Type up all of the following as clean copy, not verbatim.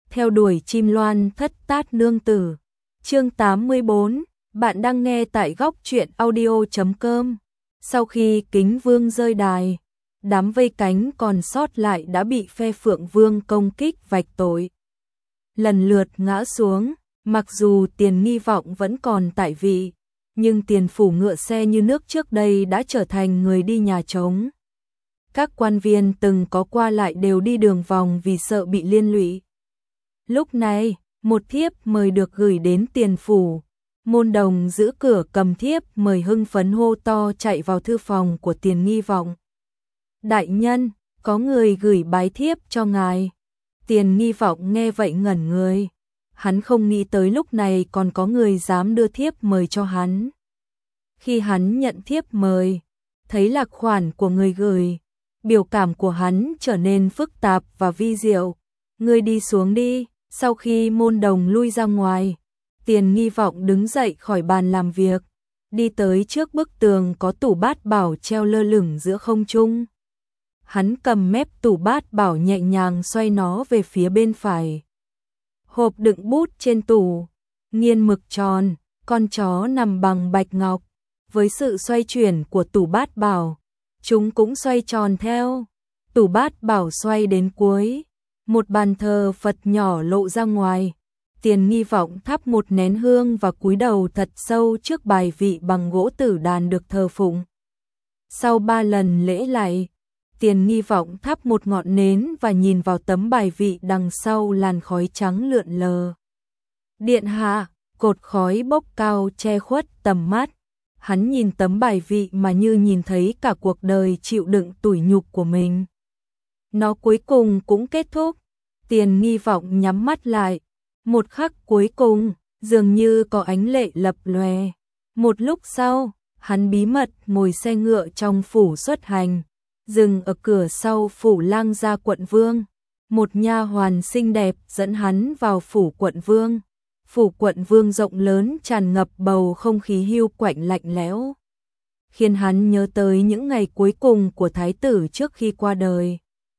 theo đuổi chim loan thất tát nương tử. Chương 84, bạn đang nghe tại góc truyện audio.com. Sau khi Kính Vương rơi đài, đám vây cánh còn sót lại đã bị phe Phượng Vương công kích vạch tội, lần lượt ngã xuống. Mặc dù Tiền Nghi Vọng vẫn còn tại vị, nhưng Tiền Phủ ngựa xe như nước trước đây đã trở thành người đi nhà trống. Các quan viên từng có qua lại đều đi đường vòng vì sợ bị liên lụy. Lúc này, một thiếp mời được gửi đến Tiền Phủ. Môn đồng giữ cửa cầm thiếp mời hưng phấn hô to chạy vào thư phòng của Tiền Nghi Vọng. Đại nhân, có người gửi bái thiếp cho ngài. Tiền Nghi Vọng nghe vậy ngẩn người. Hắn không nghĩ tới lúc này còn có người dám đưa thiếp mời cho hắn. Khi hắn nhận thiếp mời, thấy là khoản của người gửi, biểu cảm của hắn trở nên phức tạp và vi diệu. Ngươi đi xuống đi. Sau khi môn đồng lui ra ngoài, Tiền Nghi Vọng đứng dậy khỏi bàn làm việc, đi tới trước bức tường có tủ bát bảo treo lơ lửng giữa không trung. Hắn cầm mép tủ bát bảo nhẹ nhàng xoay nó về phía bên phải. Hộp đựng bút trên tủ, nghiên mực tròn, con chó nằm bằng bạch ngọc. Với sự xoay chuyển của tủ bát bảo, chúng cũng xoay tròn theo. Tủ bát bảo xoay đến cuối, một bàn thờ Phật nhỏ lộ ra ngoài. Tiền Nghi Vọng thắp một nén hương và cúi đầu thật sâu trước bài vị bằng gỗ tử đàn được thờ phụng. Sau 3 lần lễ lạy, Tiền Nghi Vọng thắp một ngọn nến và nhìn vào tấm bài vị đằng sau làn khói trắng lượn lờ. Điện hạ, cột khói bốc cao che khuất tầm mắt. Hắn nhìn tấm bài vị mà như nhìn thấy cả cuộc đời chịu đựng tủi nhục của mình. Nó cuối cùng cũng kết thúc. Tiền Nghi Vọng nhắm mắt lại. Một khắc cuối cùng, dường như có ánh lệ lập lòe. Một lúc sau, hắn bí mật ngồi xe ngựa trong phủ xuất hành, dừng ở cửa sau phủ Lang Gia quận Vương. Một nha hoàn xinh đẹp dẫn hắn vào phủ quận Vương. Phủ quận Vương rộng lớn tràn ngập bầu không khí hiu quạnh lạnh lẽo, khiến hắn nhớ tới những ngày cuối cùng của thái tử trước khi qua đời.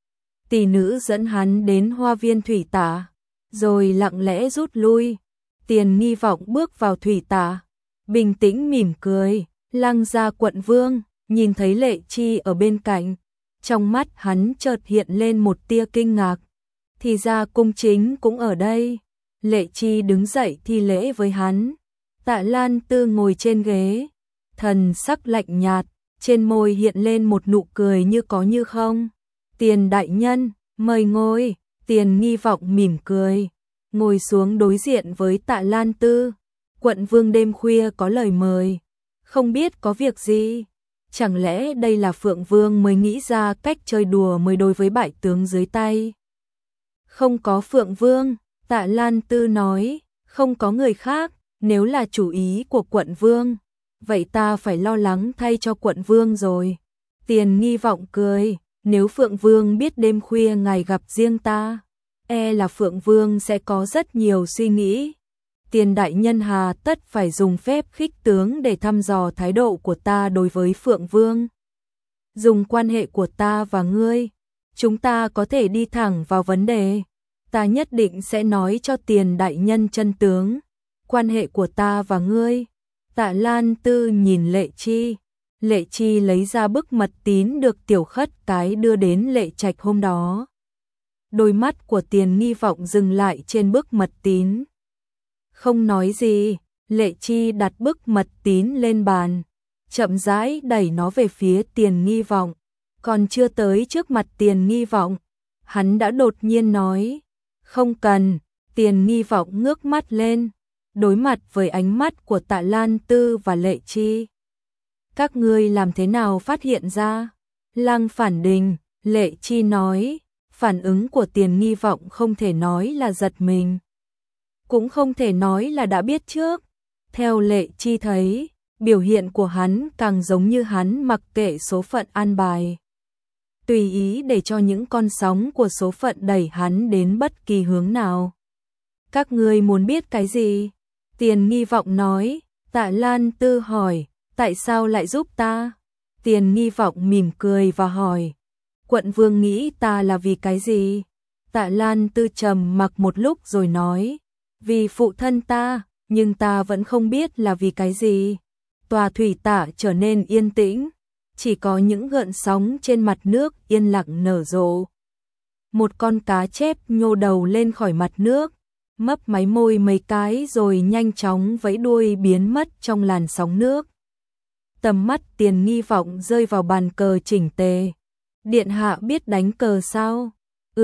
Tỷ nữ dẫn hắn đến hoa viên thủy tạ, rồi lặng lẽ rút lui. Tiền Nghi Vọng bước vào thủy tạ, bình tĩnh mỉm cười. Lang Gia quận Vương nhìn thấy Lệ Chi ở bên cạnh, trong mắt hắn chợt hiện lên một tia kinh ngạc. Thì ra cung chính cũng ở đây. Lệ Chi đứng dậy thi lễ với hắn. Tạ Lan Tư ngồi trên ghế, thần sắc lạnh nhạt, trên môi hiện lên một nụ cười như có như không. Tiền đại nhân, mời ngồi. Tiền Nghi Vọng mỉm cười, ngồi xuống đối diện với Tạ Lan Tư. Quận Vương đêm khuya có lời mời, không biết có việc gì. Chẳng lẽ đây là Phượng Vương mới nghĩ ra cách chơi đùa mới đối với bại tướng dưới tay? Không có Phượng Vương, Tạ Lan Tư nói, không có người khác. Nếu là chủ ý của quận Vương, vậy ta phải lo lắng thay cho quận Vương rồi. Tiền Nghi Vọng cười, nếu Phượng Vương biết đêm khuya ngài gặp riêng ta, e là Phượng Vương sẽ có rất nhiều suy nghĩ. Tiền đại nhân hà tất phải dùng phép khích tướng để thăm dò thái độ của ta đối với Phượng Vương. Dùng quan hệ của ta và ngươi, chúng ta có thể đi thẳng vào vấn đề. Ta nhất định sẽ nói cho Tiền đại nhân chân tướng. Quan hệ của ta và ngươi. Tạ Lan Tư nhìn Lệ Chi. Lệ Chi lấy ra bức mật tín được Tiểu Khất Cái đưa đến Lệ Trạch hôm đó. Đôi mắt của Tiền Nghi Vọng dừng lại trên bức mật tín. Không nói gì, Lệ Chi đặt bức mật tín lên bàn, chậm rãi đẩy nó về phía Tiền Nghi Vọng. Còn chưa tới trước mặt Tiền Nghi Vọng, hắn đã đột nhiên nói, không cần. Tiền Nghi Vọng ngước mắt lên, đối mặt với ánh mắt của Tạ Lan Tư và Lệ Chi. Các ngươi làm thế nào phát hiện ra? Lang phản đình, Lệ Chi nói. Phản ứng của Tiền Nghi Vọng không thể nói là giật mình, cũng không thể nói là đã biết trước. Theo Lệ Chi thấy, biểu hiện của hắn càng giống như hắn mặc kệ số phận an bài, tùy ý để cho những con sóng của số phận đẩy hắn đến bất kỳ hướng nào. Các ngươi muốn biết cái gì? Tiền Nghi Vọng nói. Tạ Lan Tư hỏi, tại sao lại giúp ta? Tiền Nghi Vọng mỉm cười và hỏi, quận Vương nghĩ ta là vì cái gì? Tạ Lan Tư trầm mặc một lúc rồi nói, vì phụ thân ta, nhưng ta vẫn không biết là vì cái gì. Tòa thủy tạ trở nên yên tĩnh, chỉ có những gợn sóng trên mặt nước yên lặng nở rộ. Một con cá chép nhô đầu lên khỏi mặt nước, mấp máy môi mấy cái rồi nhanh chóng vẫy đuôi biến mất trong làn sóng nước. Tầm mắt Tiền Nghi Vọng rơi vào bàn cờ chỉnh tề. Điện hạ biết đánh cờ sao?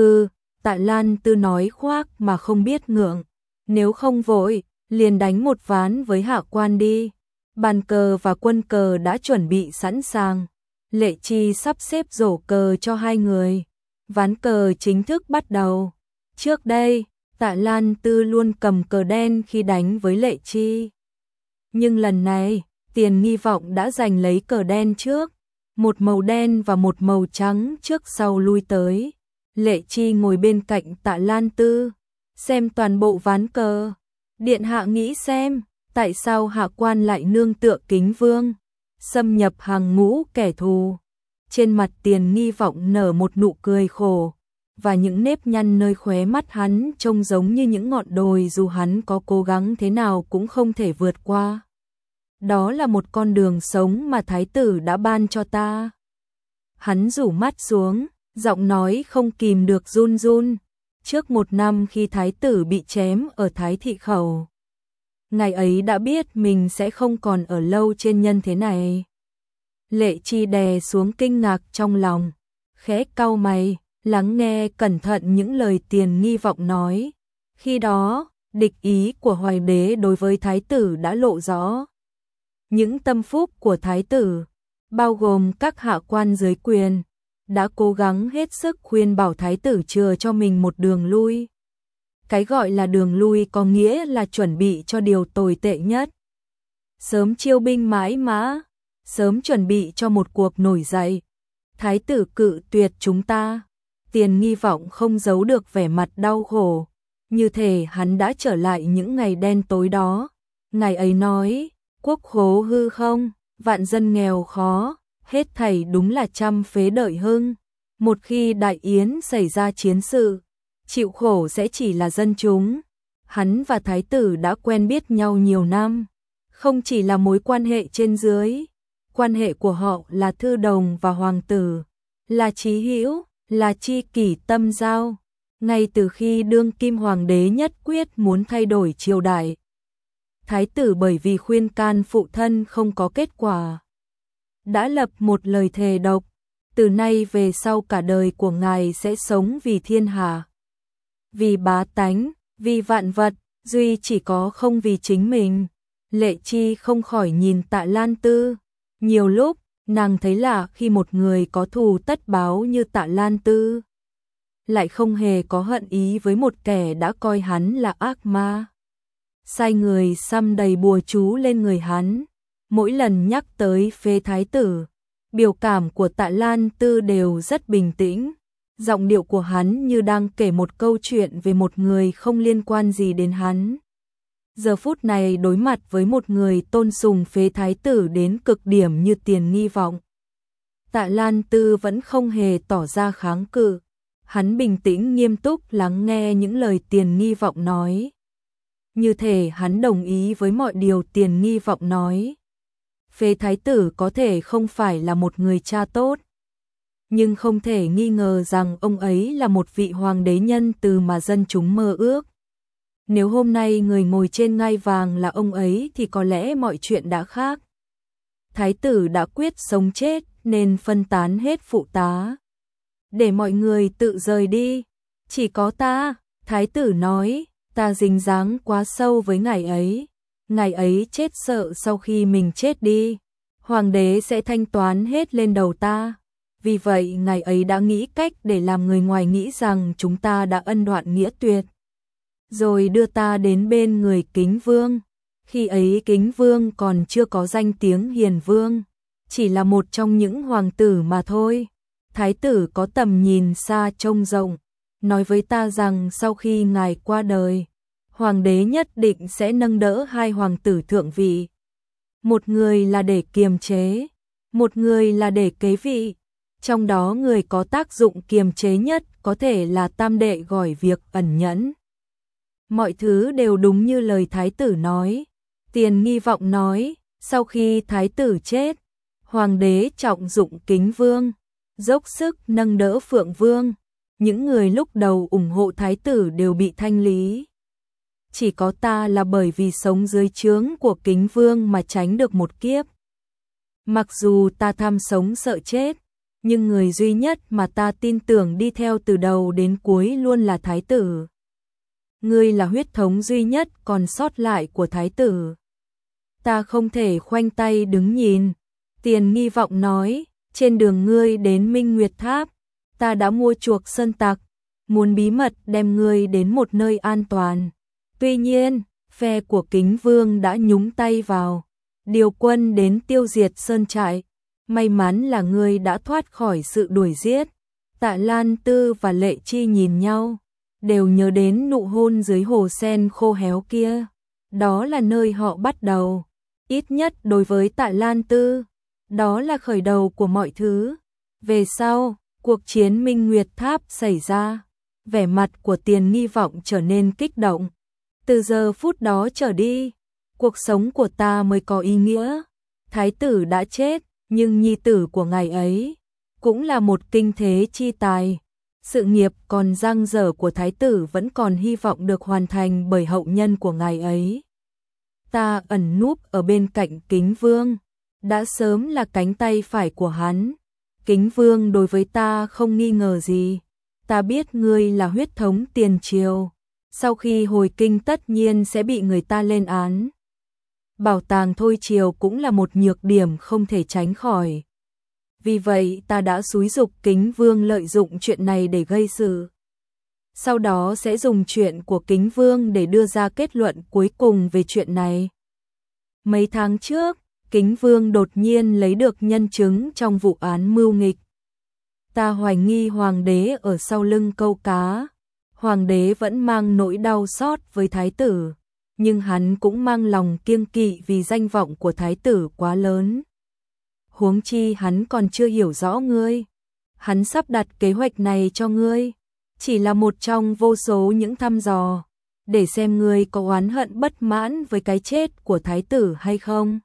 Tạ Lan Tư nói khoác mà không biết ngượng. Nếu không vội, liền đánh một ván với hạ quan đi. Bàn cờ và quân cờ đã chuẩn bị sẵn sàng. Lệ Chi sắp xếp rổ cờ cho hai người. Ván cờ chính thức bắt đầu. Trước đây, Tạ Lan Tư luôn cầm cờ đen khi đánh với Lệ Chi. Nhưng lần này, Tiền Nghi Vọng đã giành lấy cờ đen trước. Một màu đen và một màu trắng trước sau lui tới. Lệ Chi ngồi bên cạnh Tạ Lan Tư, xem toàn bộ ván cờ. Điện hạ nghĩ xem, tại sao hạ quan lại nương tựa Kính Vương, xâm nhập hàng ngũ kẻ thù. Trên mặt Tiền Nghi Vọng nở một nụ cười khổ, và những nếp nhăn nơi khóe mắt hắn trông giống như những ngọn đồi dù hắn có cố gắng thế nào cũng không thể vượt qua. Đó là một con đường sống mà thái tử đã ban cho ta. Hắn rủ mắt xuống, giọng nói không kìm được run run. Trước 1 năm khi thái tử bị chém ở Thái Thị Khẩu, ngày ấy đã biết mình sẽ không còn ở lâu trên nhân thế này. Lệ Chi đè xuống kinh ngạc trong lòng, khẽ cau mày, lắng nghe cẩn thận những lời Tiền Nghi Vọng nói. Khi đó, địch ý của Hoàng đế đối với thái tử đã lộ rõ. Những tâm phúc của thái tử, bao gồm các hạ quan dưới quyền, đã cố gắng hết sức khuyên bảo thái tử chừa cho mình một đường lui. Cái gọi là đường lui có nghĩa là chuẩn bị cho điều tồi tệ nhất. Sớm chiêu binh mãi mã, sớm chuẩn bị cho một cuộc nổi dậy. Thái tử cự tuyệt chúng ta. Tiền Nghi Vọng không giấu được vẻ mặt đau khổ, như thể hắn đã trở lại những ngày đen tối đó. Ngày ấy nói, quốc khố hư không, vạn dân nghèo khó, hết thảy đúng là trăm phế đợi hưng. Một khi đại yến xảy ra chiến sự, chịu khổ sẽ chỉ là dân chúng. Hắn và thái tử đã quen biết nhau nhiều năm, không chỉ là mối quan hệ trên dưới, quan hệ của họ là thư đồng và hoàng tử, là chí hữu, là tri kỷ tâm giao. Ngay từ khi đương kim hoàng đế nhất quyết muốn thay đổi triều đại, thái tử bởi vì khuyên can phụ thân không có kết quả, đã lập một lời thề độc, từ nay về sau cả đời của ngài sẽ sống vì thiên hạ, vì bá tánh, vì vạn vật, duy chỉ có không vì chính mình. Lệ Chi không khỏi nhìn Tạ Lan Tư. Nhiều lúc, nàng thấy lạ khi một người có thù tất báo như Tạ Lan Tư lại không hề có hận ý với một kẻ đã coi hắn là ác ma, sai người xăm đầy bùa chú lên người hắn. Mỗi lần nhắc tới phế thái tử, biểu cảm của Tạ Lan Tư đều rất bình tĩnh, giọng điệu của hắn như đang kể một câu chuyện về một người không liên quan gì đến hắn. Giờ phút này đối mặt với một người tôn sùng phế thái tử đến cực điểm như Tiền Nghi Vọng, Tạ Lan Tư vẫn không hề tỏ ra kháng cự. Hắn bình tĩnh nghiêm túc lắng nghe những lời Tiền Nghi Vọng nói. Như thể hắn đồng ý với mọi điều Tiền Nghi Vọng nói. Phế thái tử có thể không phải là một người cha tốt, nhưng không thể nghi ngờ rằng ông ấy là một vị hoàng đế nhân từ mà dân chúng mơ ước. Nếu hôm nay người ngồi trên ngai vàng là ông ấy thì có lẽ mọi chuyện đã khác. Thái tử đã quyết sống chết nên phân tán hết phụ tá, để mọi người tự rời đi. Chỉ có ta, thái tử nói, ta dính dáng quá sâu với ngài ấy. Ngài ấy chết sợ sau khi mình chết đi, hoàng đế sẽ thanh toán hết lên đầu ta. Vì vậy ngài ấy đã nghĩ cách để làm người ngoài nghĩ rằng chúng ta đã ân đoạn nghĩa tuyệt, rồi đưa ta đến bên người Kính Vương. Khi ấy Kính Vương còn chưa có danh tiếng hiền vương, chỉ là một trong những hoàng tử mà thôi. Thái tử có tầm nhìn xa trông rộng, nói với ta rằng sau khi ngài qua đời, hoàng đế nhất định sẽ nâng đỡ hai hoàng tử thượng vị. Một người là để kiềm chế, một người là để kế vị. Trong đó người có tác dụng kiềm chế nhất có thể là tam đệ gỏi việc ẩn nhẫn. Mọi thứ đều đúng như lời thái tử nói. Tiền Nghi Vọng nói, sau khi thái tử chết, hoàng đế trọng dụng Kính Vương, dốc sức nâng đỡ Phượng Vương. Những người lúc đầu ủng hộ thái tử đều bị thanh lý. Chỉ có ta là bởi vì sống dưới trướng của Kính Vương mà tránh được một kiếp. Mặc dù ta tham sống sợ chết, nhưng người duy nhất mà ta tin tưởng đi theo từ đầu đến cuối luôn là thái tử. Ngươi là huyết thống duy nhất còn sót lại của thái tử. Ta không thể khoanh tay đứng nhìn. Tiền Nghi Vọng nói, trên đường ngươi đến Minh Nguyệt Tháp, ta đã mua chuộc sơn tặc, muốn bí mật đem ngươi đến một nơi an toàn. Tuy nhiên, phe của Kính Vương đã nhúng tay vào, điều quân đến tiêu diệt sơn trại. May mắn là ngươi đã thoát khỏi sự đuổi giết. Tạ Lan Tư và Lệ Chi nhìn nhau, đều nhớ đến nụ hôn dưới hồ sen khô héo kia. Đó là nơi họ bắt đầu. Ít nhất đối với Tạ Lan Tư, đó là khởi đầu của mọi thứ. Về sau, cuộc chiến Minh Nguyệt Tháp xảy ra, vẻ mặt của Tiền Nghi Vọng trở nên kích động. Từ giờ phút đó trở đi, cuộc sống của ta mới có ý nghĩa. Thái tử đã chết, nhưng nhi tử của ngài ấy cũng là một kinh thế chi tài. Sự nghiệp còn dang dở của thái tử vẫn còn hy vọng được hoàn thành bởi hậu nhân của ngài ấy. Ta ẩn núp ở bên cạnh Kính Vương, đã sớm là cánh tay phải của hắn. Kính Vương đối với ta không nghi ngờ gì. Ta biết ngươi là huyết thống tiền triều, sau khi hồi kinh tất nhiên sẽ bị người ta lên án. Bảo tàng Thôi Triều cũng là một nhược điểm không thể tránh khỏi. Vì vậy ta đã xúi giục Kính Vương lợi dụng chuyện này để gây sự. Sau đó sẽ dùng chuyện của Kính Vương để đưa ra kết luận cuối cùng về chuyện này. Mấy tháng trước, Kính Vương đột nhiên lấy được nhân chứng trong vụ án mưu nghịch. Ta hoài nghi hoàng đế ở sau lưng câu cá. Hoàng đế vẫn mang nỗi đau xót với thái tử, nhưng hắn cũng mang lòng kiêng kỵ vì danh vọng của thái tử quá lớn. Huống chi hắn còn chưa hiểu rõ ngươi. Hắn sắp đặt kế hoạch này cho ngươi, chỉ là một trong vô số những thăm dò, để xem ngươi có oán hận bất mãn với cái chết của thái tử hay không.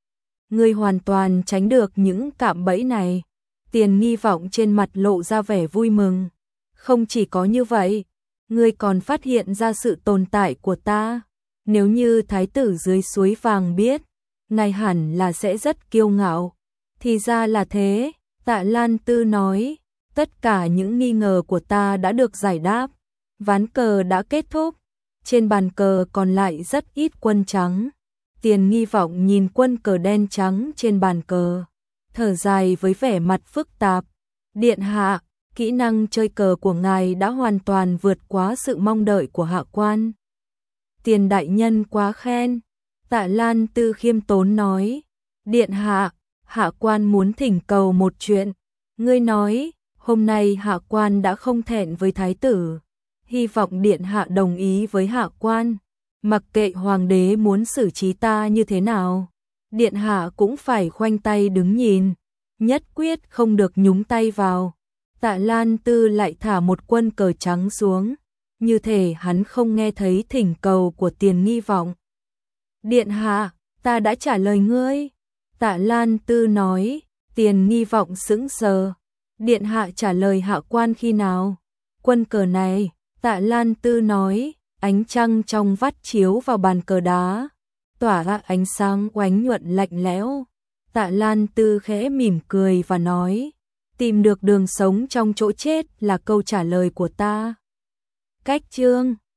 Ngươi hoàn toàn tránh được những cạm bẫy này. Tiền Nghi Vọng trên mặt lộ ra vẻ vui mừng. Không chỉ có như vậy, ngươi còn phát hiện ra sự tồn tại của ta. Nếu như thái tử dưới suối vàng biết, ngài hẳn là sẽ rất kiêu ngạo. Thì ra là thế, Tạ Lan Tư nói, tất cả những nghi ngờ của ta đã được giải đáp. Ván cờ đã kết thúc, trên bàn cờ còn lại rất ít quân trắng. Tiền Nghi Vọng nhìn quân cờ đen trắng trên bàn cờ, thở dài với vẻ mặt phức tạp. Điện hạ, kỹ năng chơi cờ của ngài đã hoàn toàn vượt quá sự mong đợi của hạ quan. Tiền đại nhân quá khen. Tạ Lan Tư khiêm tốn nói, điện hạ, hạ quan muốn thỉnh cầu một chuyện. Ngươi nói, hôm nay hạ quan đã không thẹn với thái tử, hy vọng điện hạ đồng ý với hạ quan. Mặc kệ hoàng đế muốn xử trí ta như thế nào, điện hạ cũng phải khoanh tay đứng nhìn, nhất quyết không được nhúng tay vào. Tạ Lan Tư lại thả một quân cờ trắng xuống, như thể hắn không nghe thấy thỉnh cầu của Tiền Nghi Vọng. Điện hạ, ta đã trả lời ngươi. Tạ Lan Tư nói. Tiền Nghi Vọng sững sờ. Điện hạ trả lời hạ quan khi nào? Quân cờ này, Tạ Lan Tư nói. Ánh trăng trong vắt chiếu vào bàn cờ đá, tỏa ra ánh sáng oánh nhuận lạnh lẽo. Tạ Lan Tư khẽ mỉm cười và nói, tìm được đường sống trong chỗ chết là câu trả lời của ta. Cách chương